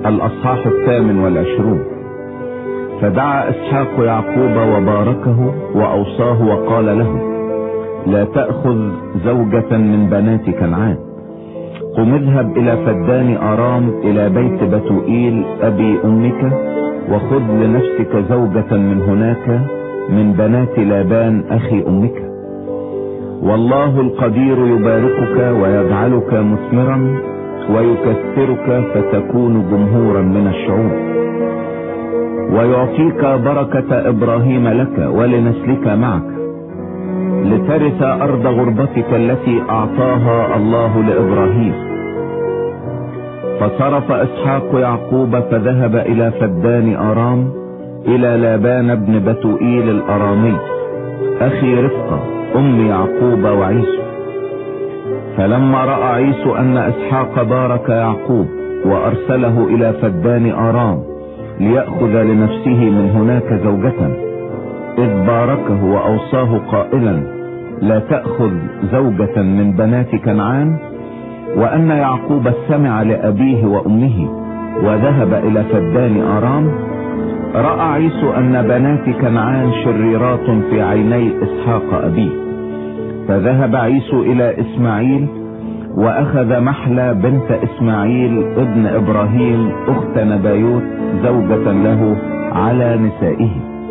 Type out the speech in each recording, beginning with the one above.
الأصحاح 28. فدعا إسحاق يعقوب وباركه وأوصاه وقال له: لا تأخذ زوجة من بنات كنعان. قم اذهب إلى فدان أرام إلى بيت بتوئيل أبي أمك، وخذ لنفسك زوجة من هناك من بنات لابان أخي أمك. والله القدير يباركك ويجعلك مثمرا ويكثرك فتكون جمهورا من الشعوب، ويعطيك بركة إبراهيم لك ولنسلك معك، لترث أرض غربتك التي أعطاها الله لإبراهيم. فصرف إسحاق يعقوب فذهب إلى فدان أرام إلى لابان بن بتوئيل الأرامي أخي رفقة أم يعقوب وعيسو. فلما رأى عيسو أن إسحاق بارك يعقوب وأرسله إلى فدان أرام ليأخذ لنفسه من هناك زوجة، إذ باركه وأوصاه قائلا: لا تأخذ زوجة من بنات كنعان، وأن يعقوب استمع لأبيه وأمه وذهب إلى فدان أرام، رأى عيسو أن بنات كنعان شريرات في عيني إسحاق أبيه. فذهب عيسو إلى إسماعيل وأخذ محلى بنت إسماعيل ابن إبراهيم أخت نبايوت زوجة له على نسائه.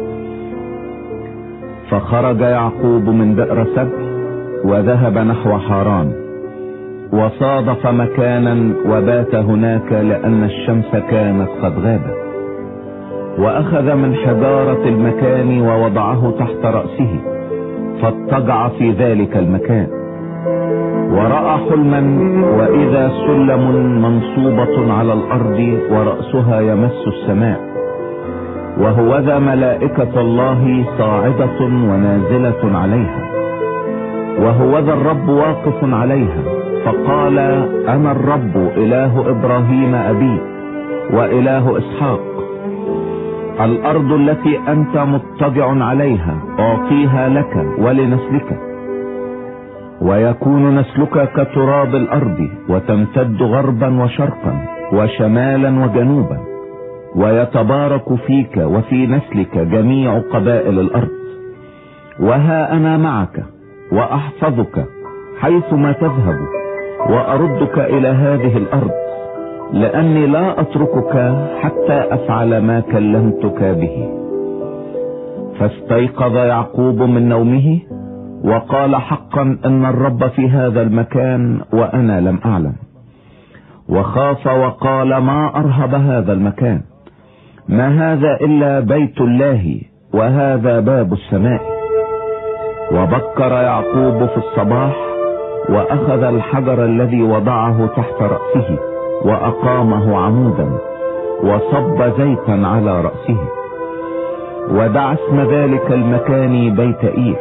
فخرج يعقوب من بئر سبع وذهب نحو حاران، وصادف مكانا وبات هناك لأن الشمس كانت قد غابت. وأخذ من حجارة المكان ووضعه تحت رأسه فاضطجع في ذلك المكان. ورأى حلما، وإذا سلم منصوبة على الأرض ورأسها يمس السماء، وهوذا ملائكة الله صاعدة ونازلة عليها، وهوذا الرب واقف عليها. فقال: أنا الرب إله إبراهيم أبي وإله إسحاق. الأرض التي أنت مضطجع عليها أعطيها لك ولنسلك، ويكون نسلك كتراب الأرض، وتمتد غربا وشرقا وشمالا وجنوبا، ويتبارك فيك وفي نسلك جميع قبائل الأرض. وها أنا معك وأحفظك حيثما تذهب، وأردك إلى هذه الأرض، لأني لا أتركك حتى أفعل ما كلمتك به. فاستيقظ يعقوب من نومه وقال: حقا إن الرب في هذا المكان وأنا لم أعلم. وخاف وقال: ما أرهب هذا المكان، ما هذا إلا بيت الله، وهذا باب السماء. وبكر يعقوب في الصباح وأخذ الحجر الذي وضعه تحت رأسه وأقامه عمودا، وصب زيتا على رأسه، ودعا اسم ذلك المكان بيت إيل.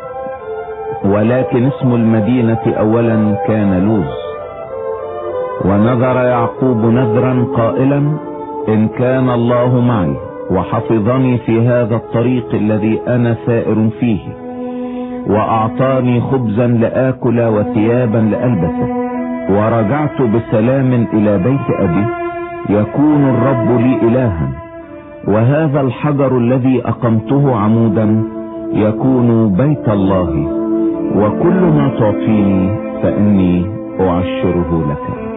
ولكن اسم المدينة أولا كان لوز. ونذر يعقوب نذرا قائلا: إن كان الله معي وحفظني في هذا الطريق الذي أنا سائر فيه، وأعطاني خبزا لآكل وثيابا لألبسه، ورجعت بسلام إلى بيت أبي، يكون الرب لي إلها، وهذا الحجر الذي أقمته عمودا يكون بيت الله، وكل ما تعطيني فإني أعشره لك.